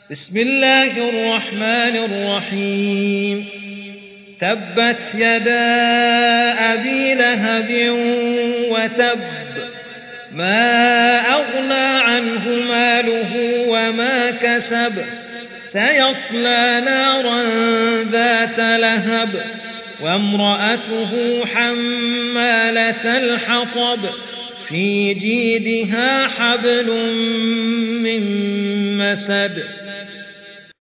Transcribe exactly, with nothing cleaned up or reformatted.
بسم الله الرحمن الرحيم تبت يدا أبي لهب وتب ما أغنى عنه ماله وما كسب سيصلى نارا ذات لهب وامرأته حمالة الحطب في جيدها حبل من مسد